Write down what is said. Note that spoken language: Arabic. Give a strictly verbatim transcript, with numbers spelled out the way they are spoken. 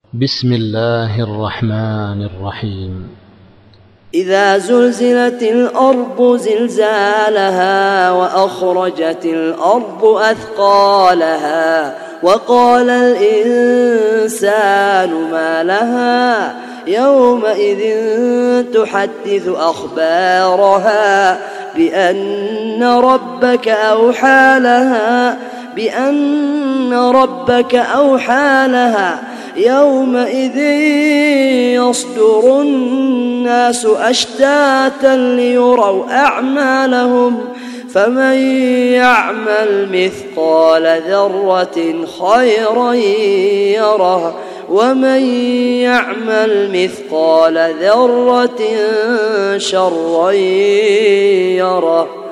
بسم الله الرحمن الرحيم. إذا زلزلت الأرض زلزالها وأخرجت الأرض أثقالها وقال الإنسان ما لها يومئذ تحدث أخبارها بأن ربك أوحى لها بأن ربك أوحى لها يومئذ يصدر الناس أشتاتا ليروا أعمالهم فمن يعمل مثقال ذرة خيرا يره ومن يعمل مثقال ذرة شرا يره.